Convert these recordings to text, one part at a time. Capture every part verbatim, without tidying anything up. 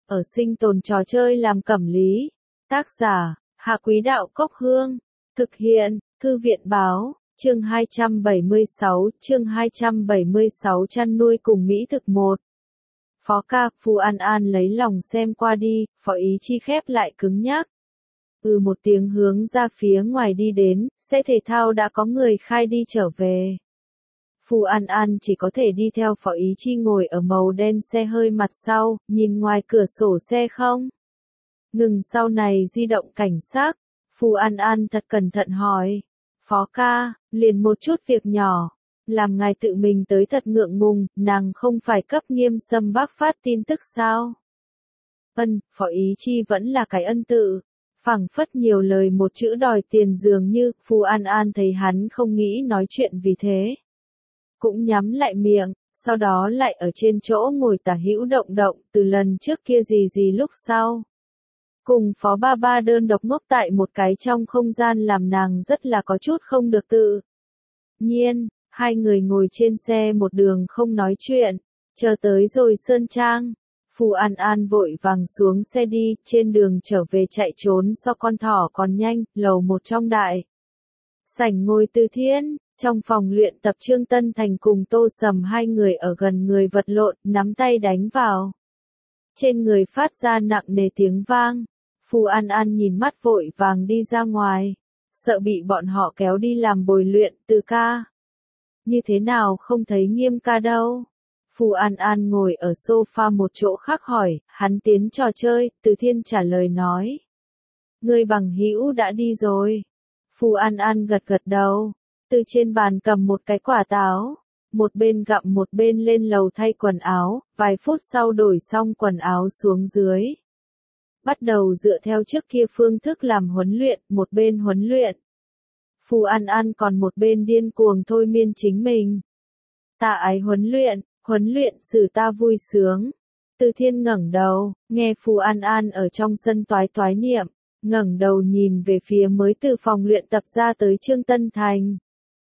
ở sinh tồn trò chơi làm cẩm lý. Tác giả, Hạ Quý Đạo Cốc Hương. Thực hiện, Thư viện Báo, chương hai trăm bảy mươi sáu, chương hai trăm bảy mươi sáu chăn nuôi cùng Mỹ thực một. Phó ca, Phu An An lấy lòng xem qua đi, Phó Ý Chi khép lại cứng nhắc. Ừ một tiếng hướng ra phía ngoài đi đến, xe thể thao đã có người khai đi trở về. Phu An An chỉ có thể đi theo Phó Ý Chi ngồi ở màu đen xe hơi mặt sau, nhìn ngoài cửa sổ xe không. Ngừng sau này di động cảnh sát, Phu An An thật cẩn thận hỏi. Phó ca, liền một chút việc nhỏ, làm ngài tự mình tới thật ngượng ngùng, nàng không phải cấp Nghiêm Sâm Bác phát tin tức sao? Ân, Phó Ý Chi vẫn là cái ân tự, phảng phất nhiều lời một chữ đòi tiền dường như, Phu An An thấy hắn không nghĩ nói chuyện vì thế. Cũng nhắm lại miệng, sau đó lại ở trên chỗ ngồi tả hữu động động, từ lần trước kia gì gì lúc sau. Cùng Phó Ba Ba đơn độc ngốc tại một cái trong không gian làm nàng rất là có chút không được tự nhiên, hai người ngồi trên xe một đường không nói chuyện, chờ tới rồi Sơn Trang. Phu An An vội vàng xuống xe đi, trên đường trở về chạy trốn so con thỏ còn nhanh, lầu một trong đại. Sảnh ngồi Từ Thiên, trong phòng luyện tập Trương Tân Thành cùng Tô Sầm hai người ở gần người vật lộn, nắm tay đánh vào. Trên người phát ra nặng nề tiếng vang. Phu An An nhìn mắt vội vàng đi ra ngoài, sợ bị bọn họ kéo đi làm bồi luyện. Từ ca. Như thế nào không thấy Nghiêm ca đâu? Phu An An ngồi ở sofa một chỗ khác hỏi, hắn tiến trò chơi, Từ Thiên trả lời nói. Người bằng hữu đã đi rồi. Phu An An gật gật đầu, từ trên bàn cầm một cái quả táo, một bên gặm một bên lên lầu thay quần áo, vài phút sau đổi xong quần áo xuống dưới. Bắt đầu dựa theo trước kia phương thức làm huấn luyện, một bên huấn luyện. Phu An An còn một bên điên cuồng thôi miên chính mình. Ta ái huấn luyện, huấn luyện xử ta vui sướng. Từ Thiên ngẩng đầu, nghe Phu An An ở trong sân toái toái niệm, ngẩng đầu nhìn về phía mới từ phòng luyện tập ra tới Trương Tân Thành.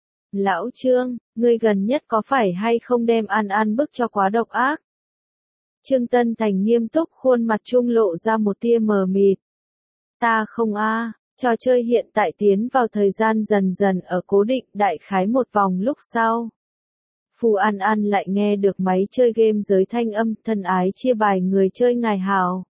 Lão Trương, ngươi gần nhất có phải hay không đem An An bức cho quá độc ác? Trương Tân Thành nghiêm túc, khuôn mặt trung lộ ra một tia mờ mịt. Ta không a, trò chơi hiện tại tiến vào thời gian dần dần ở cố định đại khái một vòng lúc sau. Phu An An lại nghe được máy chơi game giới thanh âm, thân ái chia bài người chơi ngài hào.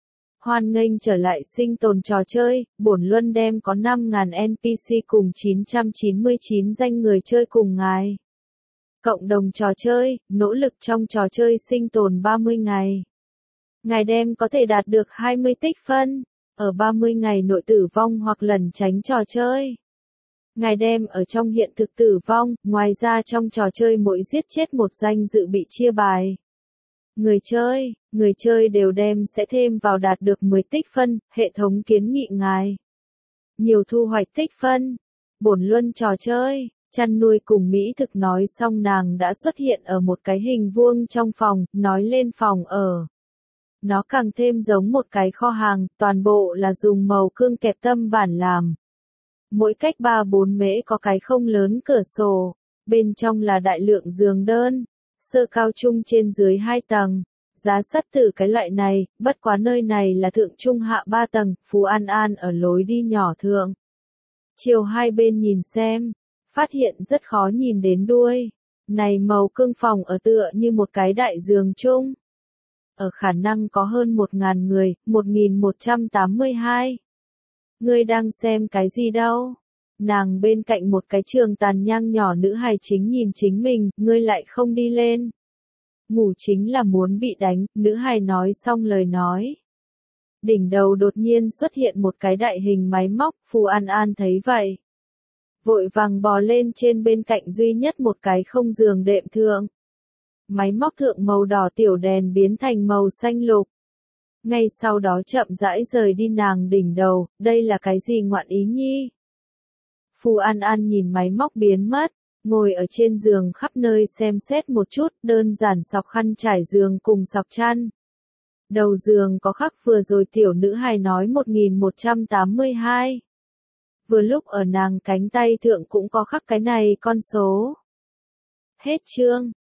Hoan nghênh trở lại sinh tồn trò chơi, bổn luân đem có năm nghìn en pê xê cùng chín trăm chín mươi chín danh người chơi cùng ngài. Cộng đồng trò chơi, nỗ lực trong trò chơi sinh tồn ba mươi ngày. Ngài đem có thể đạt được hai mươi tích phân, ở ba mươi ngày nội tử vong hoặc lẩn tránh trò chơi. Ngài đem ở trong hiện thực tử vong, ngoài ra trong trò chơi mỗi giết chết một danh dự bị chia bài. Người chơi, người chơi đều đem sẽ thêm vào đạt được mười tích phân, hệ thống kiến nghị ngài. Nhiều thu hoạch tích phân, bổn luân trò chơi. Chăn nuôi cùng Mỹ thực nói xong nàng đã xuất hiện ở một cái hình vuông trong phòng, nói lên phòng ở. Nó càng thêm giống một cái kho hàng, toàn bộ là dùng màu cương kẹp tâm bản làm. Mỗi cách ba bốn mễ có cái không lớn cửa sổ, bên trong là đại lượng giường đơn, sơ cao trung trên dưới hai tầng. Giá sắt từ cái loại này, bất quá nơi này là thượng trung hạ ba tầng, Phu An An ở lối đi nhỏ thượng. Chiều hai bên nhìn xem. Phát hiện rất khó nhìn đến đuôi. Này màu cương phòng ở tựa như một cái đại giường chung. Ở khả năng có hơn một ngàn người, một nghìn một trăm tám mươi hai. Ngươi đang xem cái gì đâu? Nàng bên cạnh một cái trường tàn nhang nhỏ nữ hài chính nhìn chính mình, ngươi lại không đi lên. Ngủ chính là muốn bị đánh, nữ hài nói xong lời nói. Đỉnh đầu đột nhiên xuất hiện một cái đại hình máy móc, Phu An An thấy vậy. Vội vàng bò lên trên bên cạnh duy nhất một cái không giường đệm thượng. Máy móc thượng màu đỏ tiểu đèn biến thành màu xanh lục. Ngay sau đó chậm rãi rời đi nàng đỉnh đầu, đây là cái gì ngoạn ý nhi? Phu An An nhìn máy móc biến mất, ngồi ở trên giường khắp nơi xem xét một chút, đơn giản sọc khăn trải giường cùng sọc chăn. Đầu giường có khắc vừa rồi tiểu nữ hài nói một nghìn một trăm tám mươi hai. Vừa lúc ở nàng cánh tay thượng cũng có khắc cái này con số. Hết chương.